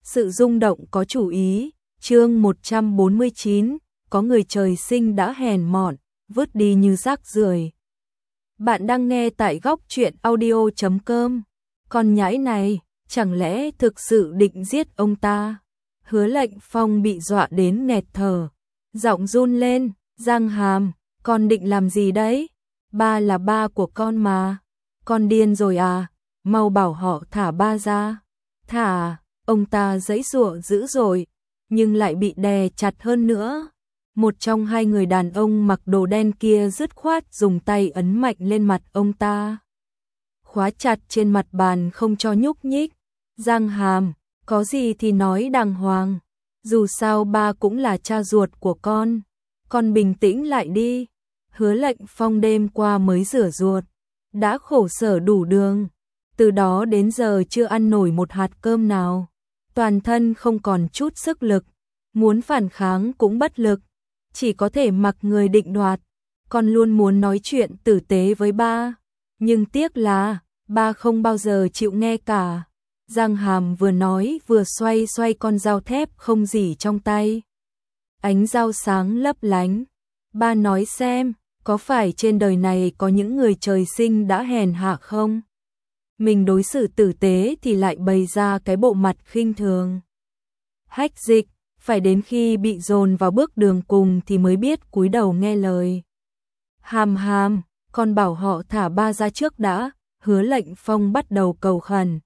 Sự rung động có chủ ý, chương 149, có người trời sinh đã hèn mọn, vứt đi như rác rưởi. Bạn đang nghe tại góc truyện audio.com. Con nhãi này, chẳng lẽ thực sự định giết ông ta? Hứa Lệnh Phong bị dọa đến nghẹt thở, giọng run lên, Giang Hàm, con định làm gì đấy? Ba là ba của con mà, con điên rồi à? Mau bảo họ thả ba ra. Thả, ông ta giãy giụa dữ dội, nhưng lại bị đè chặt hơn nữa. Một trong hai người đàn ông mặc đồ đen kia dứt khoát dùng tay ấn mạnh lên mặt ông ta, khóa chặt trên mặt bàn không cho nhúc nhích. Giang Hàm, có gì thì nói đàng hoàng, dù sao ba cũng là cha ruột của con bình tĩnh lại đi. Hứa Lệnh Phong đêm qua mới rửa ruột, đã khổ sở đủ đường, từ đó đến giờ chưa ăn nổi một hạt cơm nào, toàn thân không còn chút sức lực, muốn phản kháng cũng bất lực, chỉ có thể mặc người định đoạt. Con luôn muốn nói chuyện tử tế với ba, nhưng tiếc là ba không bao giờ chịu nghe cả. Giang Hàm vừa nói vừa xoay xoay con dao thép không rỉ trong tay, ánh dao sáng lấp lánh. Ba nói xem, có phải trên đời này có những người trời sinh đã hèn hạ không? Mình đối xử tử tế thì lại bày ra cái bộ mặt khinh thường. Hách Dịch, phải đến khi bị dồn vào bước đường cùng thì mới biết cúi đầu nghe lời. Hàm Hàm, con bảo họ thả ba ra trước đã. Hứa Lệnh Phong bắt đầu cầu khẩn.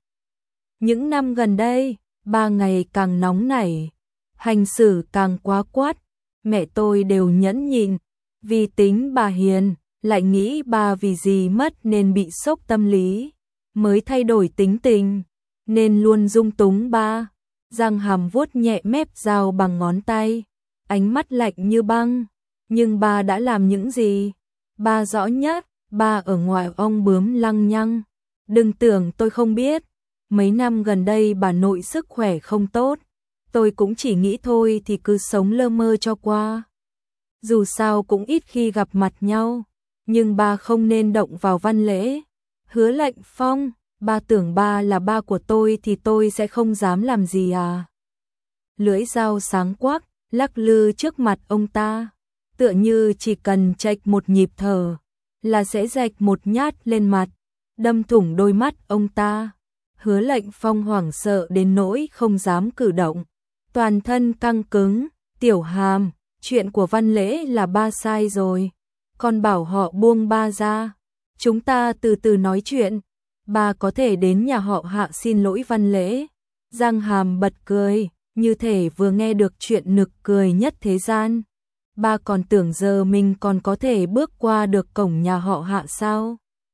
Những năm gần đây, ba ngày càng nóng nảy, hành xử càng quá quát, mẹ tôi đều nhẫn nhịn, vì tính bà hiền, lại nghĩ ba vì gì mất nên bị sốc tâm lý, mới thay đổi tính tình, nên luôn dung túng ba. Giang Hàm vuốt nhẹ mép dao bằng ngón tay, ánh mắt lạnh như băng. Nhưng ba đã làm những gì? Ba rõ nhất, ba ở ngoài ong bướm lăng nhăng. Đừng tưởng tôi không biết, mấy năm gần đây bà nội sức khỏe không tốt, tôi cũng chỉ nghĩ thôi thì cứ sống lơ mơ cho qua. Dù sao cũng ít khi gặp mặt nhau, nhưng ba không nên động vào Văn Lễ. Hứa Lệnh Phong, ba tưởng ba là ba của tôi thì tôi sẽ không dám làm gì à? Lưỡi dao sáng quắc, lắc lư trước mặt ông ta, tựa như chỉ cần chạch một nhịp thở là sẽ rạch một nhát lên mặt, đâm thủng đôi mắt ông ta. Hứa Lệnh Phong hoảng sợ đến nỗi không dám cử động, toàn thân căng cứng. Tiểu Hàm, chuyện của Văn Lễ là ba sai rồi, con bảo họ buông ba ra, chúng ta từ từ nói chuyện. Ba có thể đến nhà họ Hạ xin lỗi Văn Lễ. Giang Hàm bật cười, như thể vừa nghe được chuyện nực cười nhất thế gian. Ba còn tưởng giờ mình còn có thể bước qua được cổng nhà họ Hạ sao?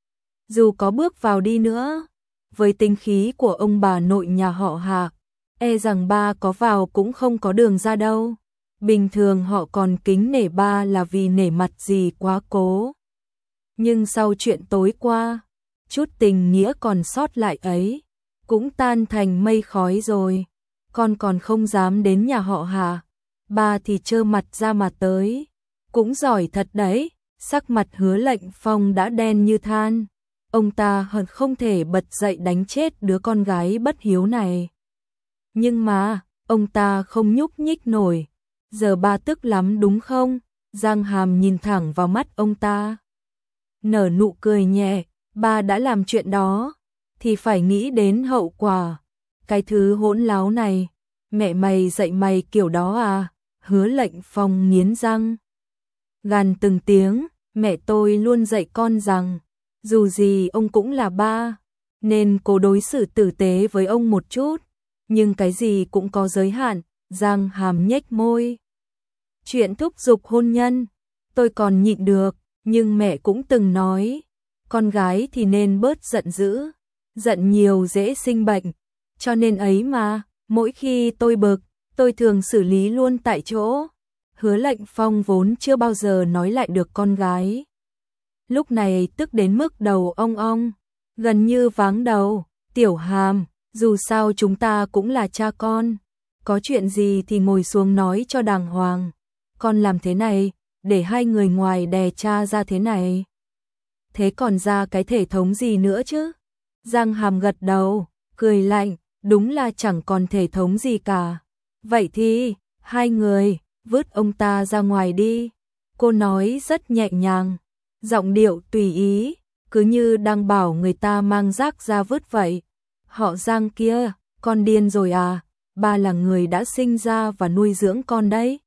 Dù có bước vào đi nữa, với tính khí của ông bà nội nhà họ Hạ, e rằng ba có vào cũng không có đường ra đâu. Bình thường họ còn kính nể ba là vì nể mặt gì quá cố. Nhưng sau chuyện tối qua, chút tình nghĩa còn sót lại ấy cũng tan thành mây khói rồi. Con còn không dám đến nhà họ Hạ, ba thì trơ mặt ra mà tới. Cũng giỏi thật đấy. Sắc mặt Hứa Lệnh Phong đã đen như than, ông ta hận không thể bật dậy đánh chết đứa con gái bất hiếu này. Nhưng mà ông ta không nhúc nhích nổi. Giờ ba tức lắm đúng không? Giang Hàm nhìn thẳng vào mắt ông ta, nở nụ cười nhẹ. Ba đã làm chuyện đó thì phải nghĩ đến hậu quả. Cái thứ hỗn láo này, mẹ mày dạy mày kiểu đó à? Hứa Lệnh Phong nghiến răng gằn từng tiếng, mẹ tôi luôn dạy con rằng dù gì ông cũng là ba, nên cố đối xử tử tế với ông một chút, nhưng cái gì cũng có giới hạn. Giang Hàm nhếch môi. Chuyện thúc giục hôn nhân tôi còn nhịn được, nhưng mẹ cũng từng nói con gái thì nên bớt giận dữ, giận nhiều dễ sinh bệnh, cho nên ấy mà, mỗi khi tôi bực, tôi thường xử lý luôn tại chỗ. Hứa Lệnh Phong vốn chưa bao giờ nói lại được con gái, lúc này tức đến mức đầu ong ong, gần như váng đầu. Tiểu Hàm, dù sao chúng ta cũng là cha con, có chuyện gì thì ngồi xuống nói cho đàng hoàng. Con làm thế này, để hai người ngoài đè cha ra thế này, thế còn ra cái thể thống gì nữa chứ? Giang Hàm gật đầu, cười lạnh, đúng là chẳng còn thể thống gì cả. Vậy thì, hai người, vứt ông ta ra ngoài đi. Cô nói rất nhẹ nhàng, giọng điệu tùy ý, cứ như đang bảo người ta mang rác ra vứt vậy. Họ Giang kia, con điên rồi à, ba là người đã sinh ra và nuôi dưỡng con đấy.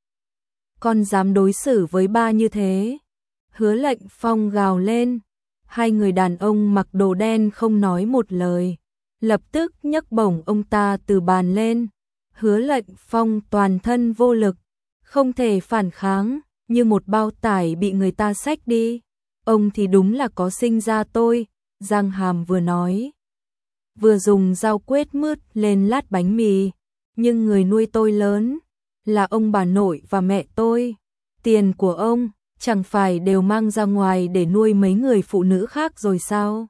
Con dám đối xử với ba như thế? Hứa Lệnh Phong gào lên. Hai người đàn ông mặc đồ đen không nói một lời, lập tức nhấc bổng ông ta từ bàn lên. Hứa Lệnh Phong toàn thân vô lực, không thể phản kháng, như một bao tải bị người ta xách đi. Ông thì đúng là có sinh ra tôi, Giang Hàm vừa nói, vừa dùng dao quết mướt lên lát bánh mì, nhưng người nuôi tôi lớn là ông bà nội và mẹ tôi. Tiền của ông chẳng phải đều mang ra ngoài để nuôi mấy người phụ nữ khác rồi sao?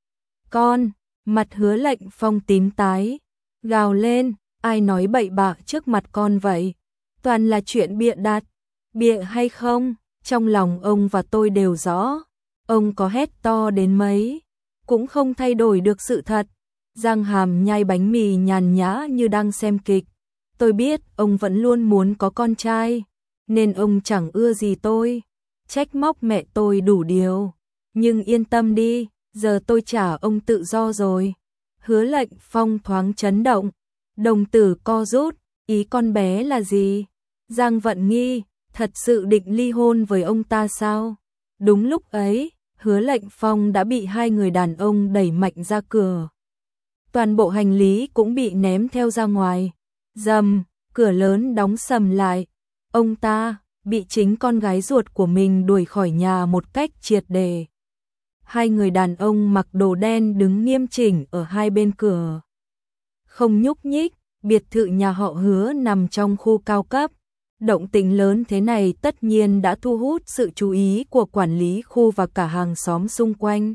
Con, mặt Hứa Lệnh Phong tím tái, gào lên, ai nói bậy bạ trước mặt con vậy? Toàn là chuyện bịa đặt, bịa hay không, trong lòng ông và tôi đều rõ. Ông có hét to đến mấy, cũng không thay đổi được sự thật. Giang Hàm nhai bánh mì nhàn nhã như đang xem kịch. Tôi biết ông vẫn luôn muốn có con trai, nên ông chẳng ưa gì tôi. Trách móc mẹ tôi đủ điều. Nhưng yên tâm đi, giờ tôi trả ông tự do rồi. Hứa Lệnh Phong thoáng chấn động, đồng tử co rút, ý con bé là gì? Giang Vận Nghi, thật sự định ly hôn với ông ta sao? Đúng lúc ấy, Hứa Lệnh Phong đã bị hai người đàn ông đẩy mạnh ra cửa. Toàn bộ hành lý cũng bị ném theo ra ngoài. Rầm, cửa lớn đóng sầm lại. Ông ta bị chính con gái ruột của mình đuổi khỏi nhà một cách triệt để. Hai người đàn ông mặc đồ đen đứng nghiêm chỉnh ở hai bên cửa, không nhúc nhích. Biệt thự nhà họ Hứa nằm trong khu cao cấp. Động tĩnh lớn thế này tất nhiên đã thu hút sự chú ý của quản lý khu và cả hàng xóm xung quanh.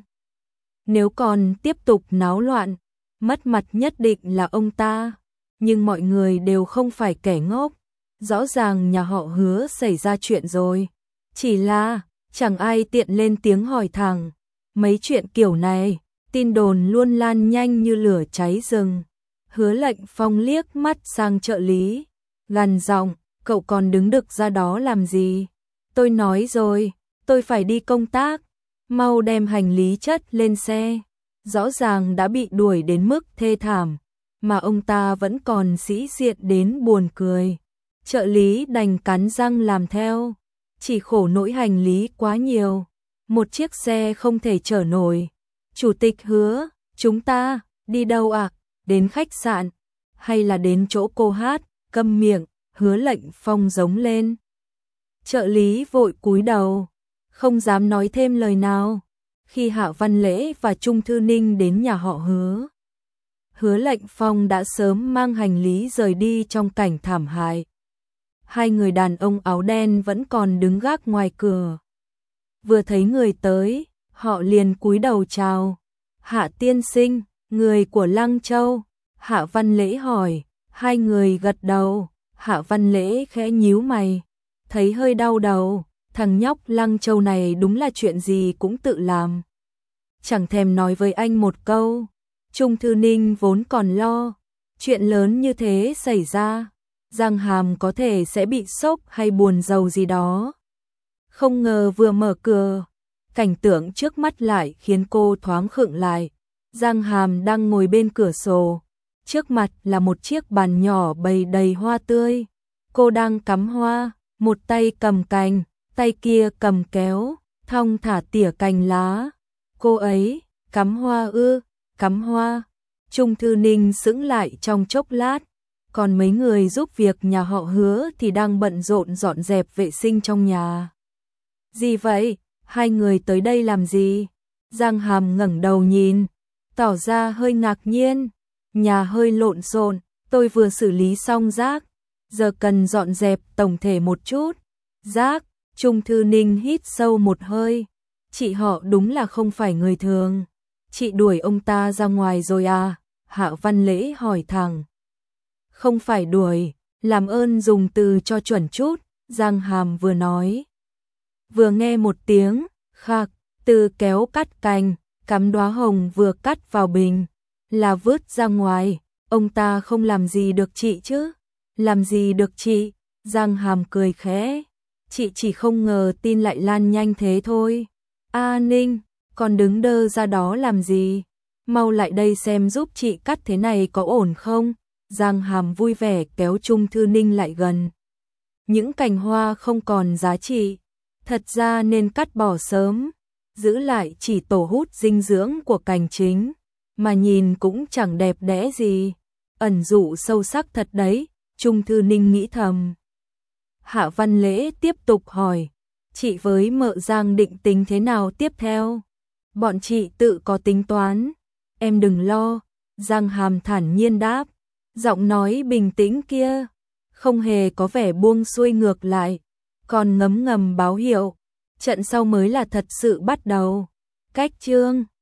Nếu còn tiếp tục náo loạn, mất mặt nhất định là ông ta. Nhưng mọi người đều không phải kẻ ngốc. Rõ ràng nhà họ Hứa xảy ra chuyện rồi. Chỉ là chẳng ai tiện lên tiếng hỏi thẳng. Mấy chuyện kiểu này, tin đồn luôn lan nhanh như lửa cháy rừng. Hứa Lệnh Phong liếc mắt sang trợ lý, gằn giọng, cậu còn đứng đực ra đó làm gì? Tôi nói rồi, tôi phải đi công tác, mau đem hành lý chất lên xe. Rõ ràng đã bị đuổi đến mức thê thảm, mà ông ta vẫn còn sĩ diện đến buồn cười. Trợ lý đành cắn răng làm theo, chỉ khổ nỗi hành lý quá nhiều, một chiếc xe không thể chở nổi. Chủ tịch Hứa, chúng ta đi đâu ạ? Đến khách sạn hay là đến chỗ cô hát? Câm miệng, Hứa Lệnh Phong giống lên. Trợ lý vội cúi đầu, không dám nói thêm lời nào. Khi Hạ Văn Lễ và Trung Thư Ninh đến nhà họ Hứa, Hứa Lệnh Phong đã sớm mang hành lý rời đi trong cảnh thảm hại. Hai người đàn ông áo đen vẫn còn đứng gác ngoài cửa. Vừa thấy người tới, họ liền cúi đầu chào. Hạ tiên sinh, người của Lăng Châu. Hạ Văn Lễ hỏi. Hai người gật đầu. Hạ Văn Lễ khẽ nhíu mày, thấy hơi đau đầu. Thằng nhóc Lăng Châu này đúng là chuyện gì cũng tự làm, chẳng thèm nói với anh một câu. Trung Thư Ninh vốn còn lo chuyện lớn như thế xảy ra, Giang Hàm có thể sẽ bị sốc hay buồn rầu gì đó. Không ngờ vừa mở cửa, cảnh tượng trước mắt lại khiến cô thoáng khựng lại. Giang Hàm đang ngồi bên cửa sổ, trước mặt là một chiếc bàn nhỏ bày đầy hoa tươi. Cô đang cắm hoa, một tay cầm cành, tay kia cầm kéo, thong thả tỉa cành lá. Cô ấy, cắm hoa ư? Cắm hoa. Trung Thư Ninh sững lại trong chốc lát, còn mấy người giúp việc nhà họ Hứa thì đang bận rộn dọn dẹp vệ sinh trong nhà. Gì vậy? Hai người tới đây làm gì? Giang Hàm ngẩng đầu nhìn, tỏ ra hơi ngạc nhiên. Nhà hơi lộn xộn, tôi vừa xử lý xong rác, giờ cần dọn dẹp tổng thể một chút. Rác? Trung Thư Ninh hít sâu một hơi. Chị họ đúng là không phải người thường. Chị đuổi ông ta ra ngoài rồi à? Hạ Văn Lễ hỏi thẳng. Không phải đuổi, làm ơn dùng từ cho chuẩn chút, Giang Hàm vừa nói. Vừa nghe một tiếng khạc, từ kéo cắt cành, cắm đóa hồng vừa cắt vào bình, là vứt ra ngoài. Ông ta không làm gì được chị chứ? Làm gì được chị? Giang Hàm cười khẽ. Chị chỉ không ngờ tin lại lan nhanh thế thôi. A Ninh, còn đứng đơ ra đó làm gì? Mau lại đây xem giúp chị cắt thế này có ổn không? Giang Hàm vui vẻ kéo Trung Thư Ninh lại gần. Những cành hoa không còn giá trị, thật ra nên cắt bỏ sớm, giữ lại chỉ tổ hút dinh dưỡng của cành chính, mà nhìn cũng chẳng đẹp đẽ gì. Ẩn dụ sâu sắc thật đấy, Trung Thư Ninh nghĩ thầm. Hạ Văn Lễ tiếp tục hỏi, chị với mợ Giang định tính thế nào tiếp theo? Bọn chị tự có tính toán, em đừng lo, Giang Hàm thản nhiên đáp, giọng nói bình tĩnh kia, không hề có vẻ buông xuôi ngược lại, còn ngấm ngầm báo hiệu, trận sau mới là thật sự bắt đầu. Cách chương